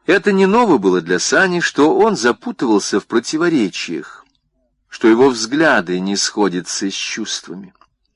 Это не ново было для Сани, что он запутывался в противоречиях, что его взгляды не сходятся с чувствами.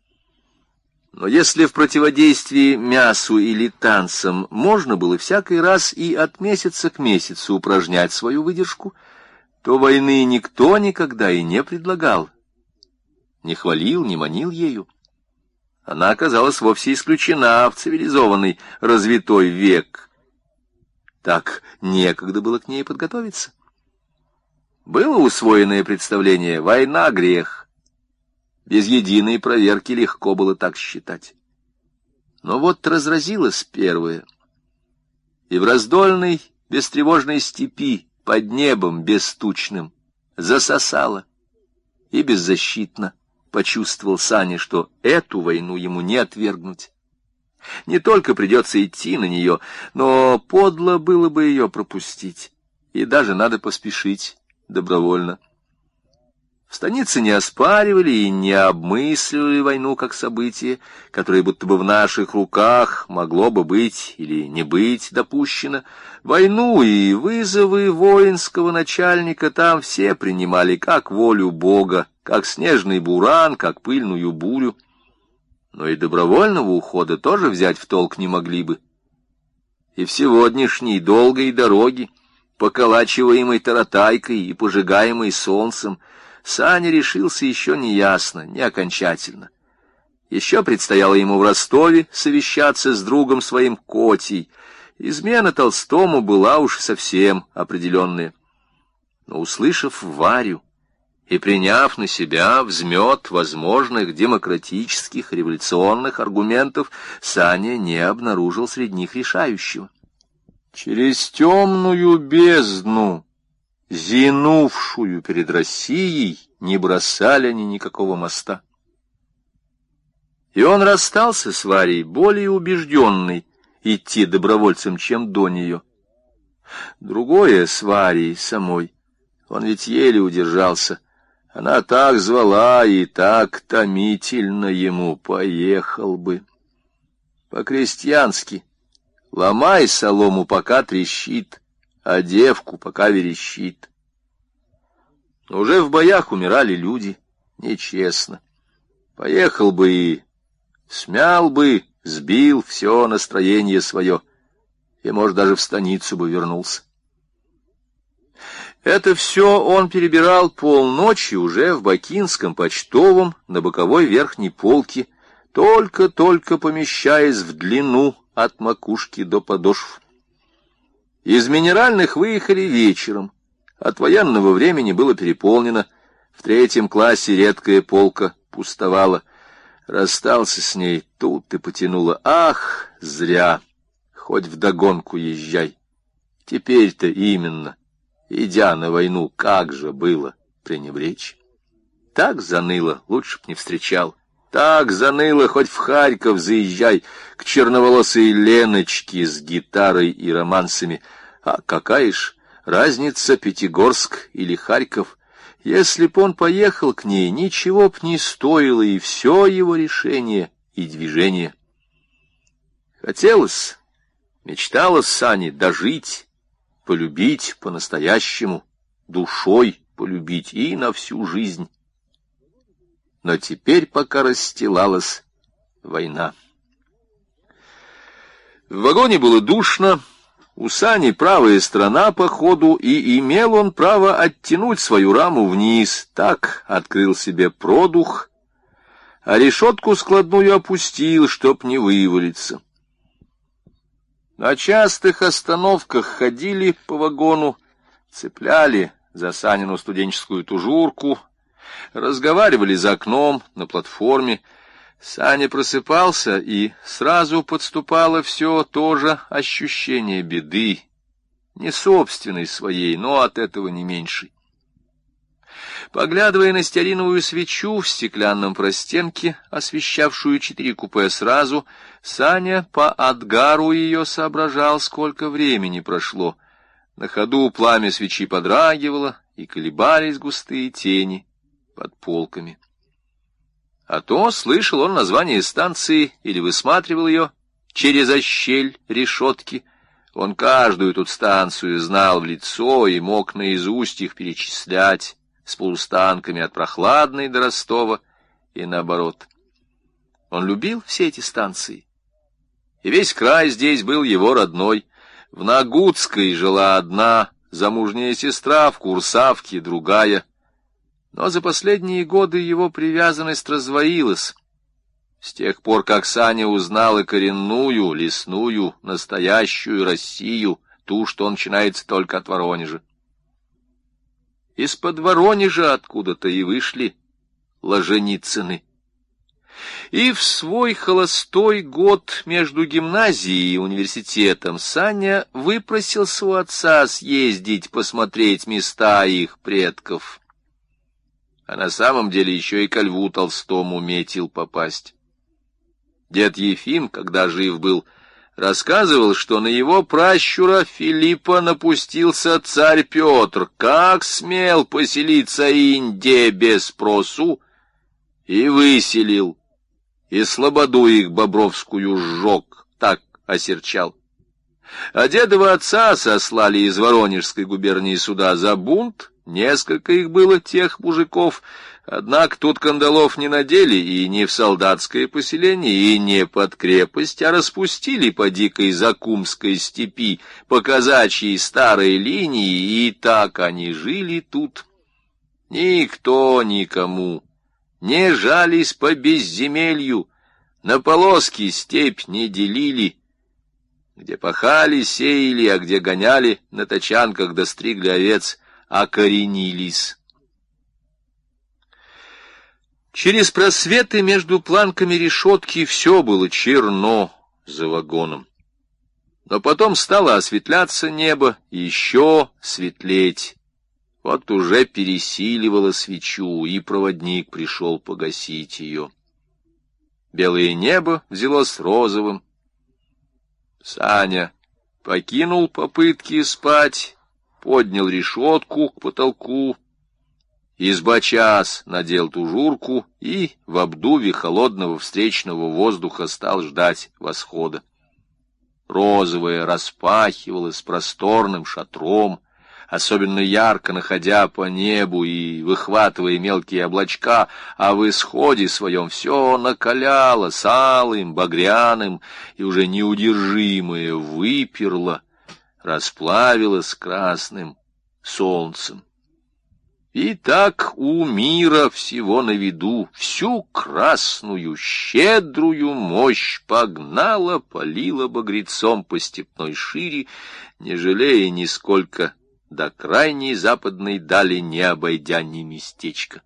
Но если в противодействии мясу или танцам можно было всякий раз и от месяца к месяцу упражнять свою выдержку, то войны никто никогда и не предлагал, не хвалил, не манил ею. Она оказалась вовсе исключена в цивилизованный, развитой век. Так некогда было к ней подготовиться. Было усвоенное представление «война — грех». Без единой проверки легко было так считать. Но вот разразилась первая, и в раздольной, бестревожной степи, под небом бестучным, засосало, и беззащитно почувствовал Саня, что эту войну ему не отвергнуть. Не только придется идти на нее, но подло было бы ее пропустить, и даже надо поспешить добровольно. В станице не оспаривали и не обмысливали войну как событие, которое будто бы в наших руках могло бы быть или не быть допущено. Войну и вызовы воинского начальника там все принимали как волю Бога, как снежный буран, как пыльную бурю. Но и добровольного ухода тоже взять в толк не могли бы. И в сегодняшней долгой дороге, поколачиваемой таратайкой и пожигаемой солнцем, Саня решился еще не ясно, не окончательно. Еще предстояло ему в Ростове совещаться с другом своим Котей. Измена Толстому была уж совсем определенная. Но, услышав Варю и приняв на себя взмет возможных демократических революционных аргументов, Саня не обнаружил среди них решающего. Через темную бездну, зинувшую перед Россией, не бросали они никакого моста. И он расстался с Варей более убежденный идти добровольцем, чем до нее. Другое с Варей самой. Он ведь еле удержался. Она так звала и так томительно ему: поехал бы. По-крестьянски: ломай солому, пока трещит, а девку пока верещит. Но уже в боях умирали люди, нечестно. Поехал бы и смял бы, сбил все настроение свое, и, может, даже в станицу бы вернулся. Это все он перебирал полночи уже в бакинском почтовом на боковой верхней полке, только-только помещаясь в длину от макушки до подошв. Из минеральных выехали вечером. От военного времени было переполнено. В 3 классе редкая полка пустовала. Расстался с ней, тут и потянуло. Ах, зря! Хоть вдогонку езжай. Теперь-то именно, идя на войну, как же было пренебречь. Так заныло, лучше б не встречал. Так заныло, хоть в Харьков заезжай, к черноволосой Леночке с гитарой и романсами. А какая ж разница, Пятигорск или Харьков? Если б он поехал к ней, ничего б не стоило и все его решение и движение. Хотелось, мечталось Сане дожить, полюбить по-настоящему, душой полюбить и на всю жизнь. Но теперь пока расстилалась война. В вагоне было душно, у Сани правая сторона по ходу, и имел он право оттянуть свою раму вниз. Так открыл себе продух, а решетку складную опустил, чтоб не вывалиться. На частых остановках ходили по вагону, цепляли за Санину студенческую тужурку, разговаривали за окном на платформе. Саня просыпался, и сразу подступало все то же ощущение беды, не собственной своей, но от этого не меньшей. Поглядывая на стеариновую свечу в стеклянном простенке, освещавшую 4 купе сразу, Саня по отгару ее соображал, сколько времени прошло. На ходу пламя свечи подрагивало, и колебались густые тени под полками. А то слышал он название станции или высматривал ее через щель решетки. Он каждую тут станцию знал в лицо и мог наизусть их перечислять с полустанками от Прохладной до Ростова и наоборот. Он любил все эти станции, и весь край здесь был его родной. В Нагутской жила одна замужняя сестра, в Курсавке другая. Но за последние годы его привязанность раздвоилась. С тех пор, как Саня узнал и коренную, лесную, настоящую Россию, ту, что начинается только от Воронежа. Из-под Воронежа откуда-то и вышли Ложеницыны. И в свой холостой год между гимназией и университетом Саня выпросился у отца съездить посмотреть места их предков. А на самом деле еще и ко Льву Толстому метил попасть. Дед Ефим, когда жив был, рассказывал, что на его пращура Филиппа напустился царь Петр, как смел поселиться инде без спросу, и выселил, и слободу их Бобровскую сжег, так осерчал. А дедова отца сослали из Воронежской губернии суда за бунт, несколько их было, тех мужиков, однако тут кандалов не надели и не в солдатское поселение, и не под крепость, а распустили по дикой Закумской степи, по казачьей старой линии, и так они жили тут. Никто никому не жались по безземелью, на полоски степь не делили, где пахали, сеяли, а где гоняли на тачанках да стригли овец, окоренились. Через просветы между планками решетки все было черно за вагоном. Но потом стало осветляться небо, и еще светлеть. Вот уже пересиливало свечу, и проводник пришел погасить ее. Белое небо взялось розовым. Саня покинул попытки спать, поднял решетку к потолку, избачас надел тужурку и в обдуве холодного встречного воздуха стал ждать восхода. Розовое распахивалось просторным шатром, особенно ярко находя по небу и выхватывая мелкие облачка, а в исходе своем все накалялось алым, багряным, и уже неудержимое выперло, расплавилось красным солнцем. И так у мира всего на виду всю красную, щедрую мощь погнала, полила багрецом по степной шире, не жалея нисколько, до крайней западной дали не обойдя ни местечка.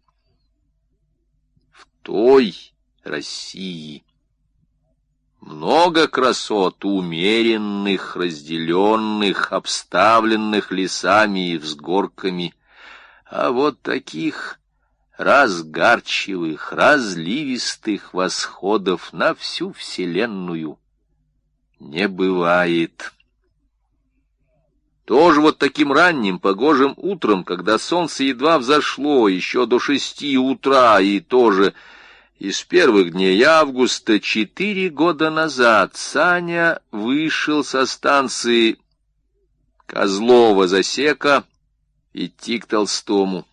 В той России много красот, умеренных, разделенных, обставленных лесами и взгорками, а вот таких разгарчивых, разливистых восходов на всю вселенную не бывает. Тоже вот таким ранним погожим утром, когда солнце едва взошло, еще до 6 утра, и тоже из первых дней августа 4 года назад Саня вышел со станции Козлова-Засека идти к Толстому.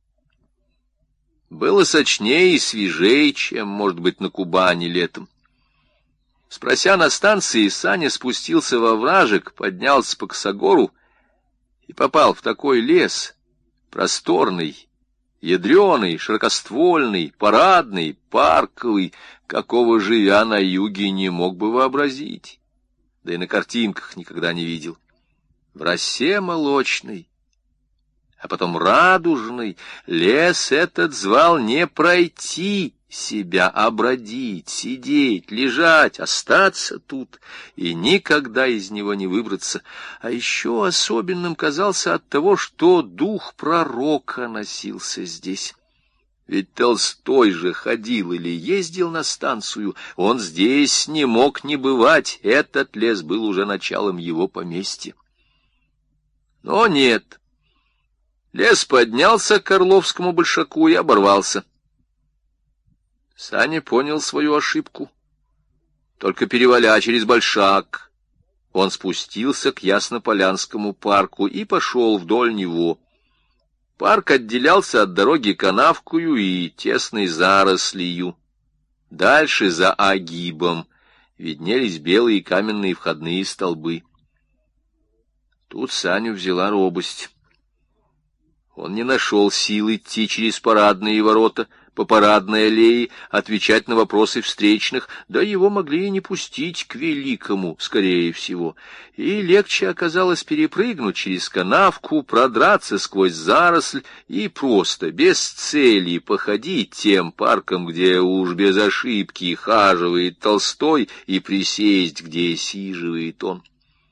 Было сочнее и свежее, чем, может быть, на Кубани летом. Спрося на станции, Саня спустился во вражек, поднялся по косогору и попал в такой лес, просторный, ядреный, широкоствольный, парадный, парковый, какого, живя на юге, не мог бы вообразить, да и на картинках никогда не видел. В росе молочной, а потом радужный, лес этот звал не пройти себя, а бродить, сидеть, лежать, остаться тут и никогда из него не выбраться. А еще особенным казался от того, что дух пророка носился здесь. Ведь Толстой же ходил или ездил на станцию, он здесь не мог не бывать, этот лес был уже началом его поместья. Но нет. Лес поднялся к Орловскому большаку и оборвался. Саня понял свою ошибку, только переваля через большак, он спустился к Яснополянскому парку и пошел вдоль него. Парк отделялся от дороги канавкою и тесной зарослью. Дальше, за огибом, виднелись белые каменные входные столбы. Тут Саню взяла робость. Он не нашел сил идти через парадные ворота, по парадной аллее, отвечать на вопросы встречных, да его могли и не пустить к великому, скорее всего. И легче оказалось перепрыгнуть через канавку, продраться сквозь заросль и просто, без цели, походить тем парком, где уж без ошибки хаживает Толстой, и присесть, где сиживает он.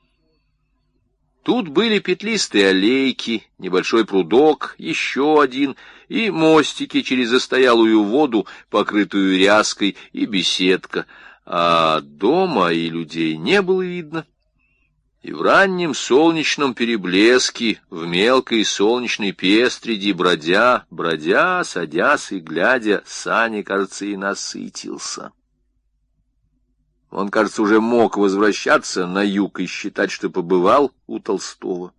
Тут были петлистые аллейки, небольшой прудок, еще один, и мостики через застоялую воду, покрытую ряской, и беседка, а дома и людей не было видно. И в раннем солнечном переблеске, в мелкой солнечной пестреди, бродя, садясь и глядя, Саня, кажется, и насытился. Он, кажется, уже мог возвращаться на юг и считать, что побывал у Толстого.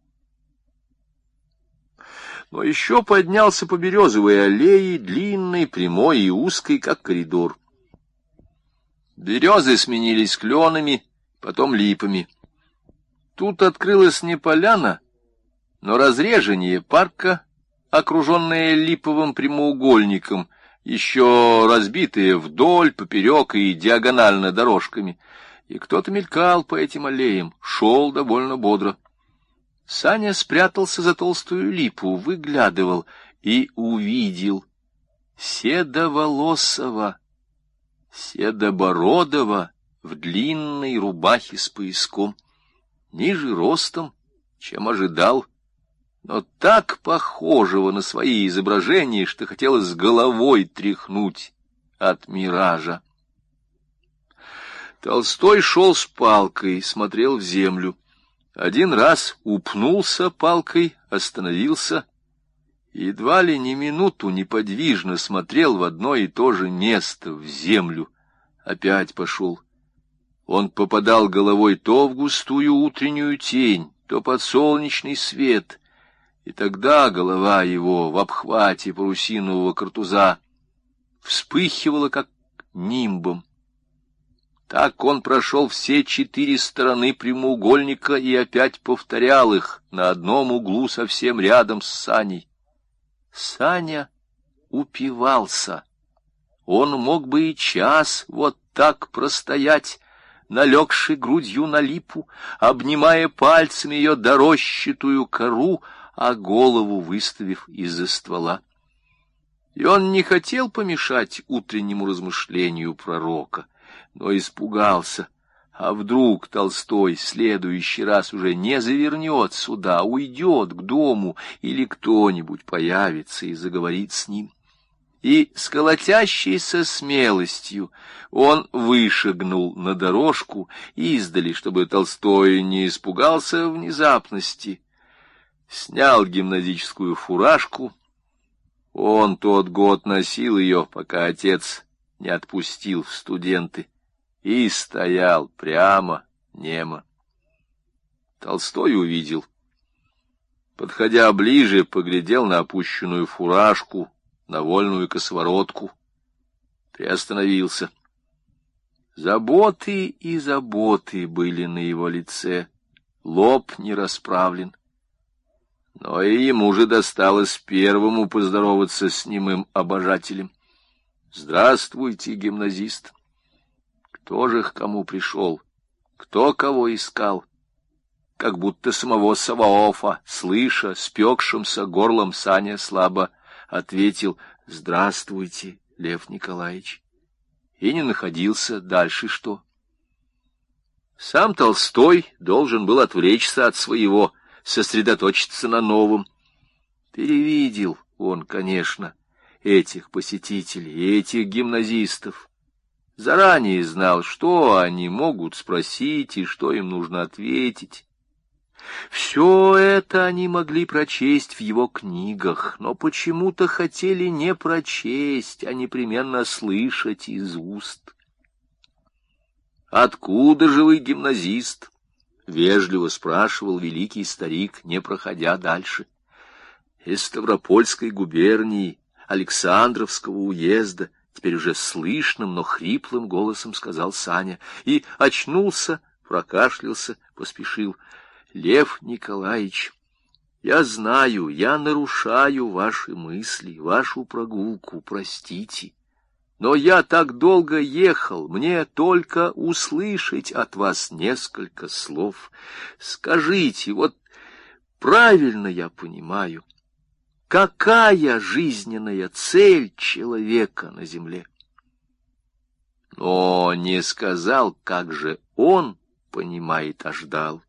Но еще поднялся по березовой аллее, длинной, прямой и узкой, как коридор. Березы сменились кленами, потом липами. Тут открылась не поляна, но разрежение парка, окруженное липовым прямоугольником, еще разбитые вдоль, поперек и диагонально дорожками, и кто-то мелькал по этим аллеям, шел довольно бодро. Саня спрятался за толстую липу, выглядывал и увидел седоволосого, седобородого в длинной рубахе с пояском, ниже ростом, чем ожидал, но так похожего на свои изображения, что хотелось головой тряхнуть от миража. Толстой шел с палкой, смотрел в землю. Один раз упнулся палкой, остановился, и едва ли не минуту неподвижно смотрел в одно и то же место, в землю. Опять пошел. Он попадал головой то в густую утреннюю тень, то под солнечный свет, и тогда голова его в обхвате парусинового картуза вспыхивала, как нимбом. Так он прошел все 4 стороны прямоугольника и опять повторял их на одном углу совсем рядом с Саней. Саня упивался. Он мог бы и час вот так простоять, налегши грудью на липу, обнимая пальцами ее дорощатую кору, а голову выставив из-за ствола. И он не хотел помешать утреннему размышлению пророка, но испугался, а вдруг Толстой в следующий раз уже не завернет сюда, уйдет к дому, или кто-нибудь появится и заговорит с ним. И с колотящейся смелостью он вышагнул на дорожку издали, чтобы Толстой не испугался внезапности, снял гимназическую фуражку. Он тот год носил ее, пока отец не отпустил в студенты, и стоял прямо, немо. Толстой увидел. Подходя ближе, поглядел на опущенную фуражку, на вольную косоворотку, приостановился. Заботы и заботы были на его лице, лоб не расправлен. Но и ему же досталось первому поздороваться с немым обожателем. «Здравствуйте, гимназист!» Кто же к кому пришел? Кто кого искал? Как будто самого Саваофа, слыша, спекшимся горлом, Саня слабо ответил: «Здравствуйте, Лев Николаевич!» И не находился дальше что. Сам Толстой должен был отвлечься от своего, сосредоточиться на новом. Перевидел он, конечно, этих посетителей, этих гимназистов. Заранее знал, что они могут спросить и что им нужно ответить. Все это они могли прочесть в его книгах, но почему-то хотели не прочесть, а непременно слышать из уст. «Откуда же вы, гимназист? вежливо спрашивал великий старик, не проходя дальше. Из Ставропольской губернии, Александровского уезда, теперь уже слышным, но хриплым голосом сказал Саня, и очнулся, прокашлялся, поспешил. Лев Николаевич, я знаю, я нарушаю ваши мысли, вашу прогулку, простите. Но я так долго ехал, мне только услышать от вас несколько слов. Скажите, вот правильно я понимаю, какая жизненная цель человека на земле? Но не сказал, как же он понимает, а ждал.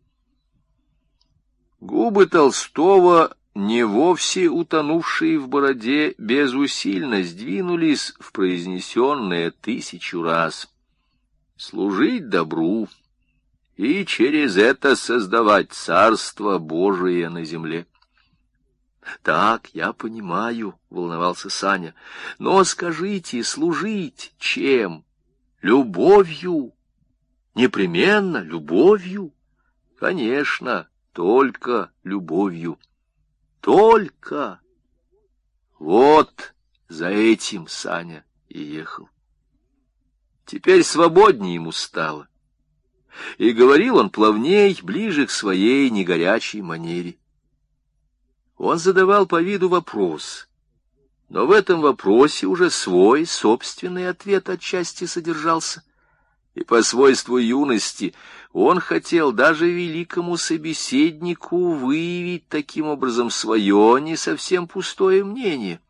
Губы Толстого, не вовсе утонувшие в бороде, безусильно сдвинулись в произнесенное 1000 раз. Служить добру и через это создавать Царство Божие на земле. Так, я понимаю, — волновался Саня, — но скажите, служить чем? Любовью? Непременно любовью? Конечно, только любовью. Только. Вот за этим Саня и ехал. Теперь свободнее ему стало. И говорил он плавней, ближе к своей негорячей манере. Он задавал по виду вопрос, но в этом вопросе уже свой собственный ответ отчасти содержался. И по свойству юности он хотел даже великому собеседнику выявить таким образом свое не совсем пустое мнение.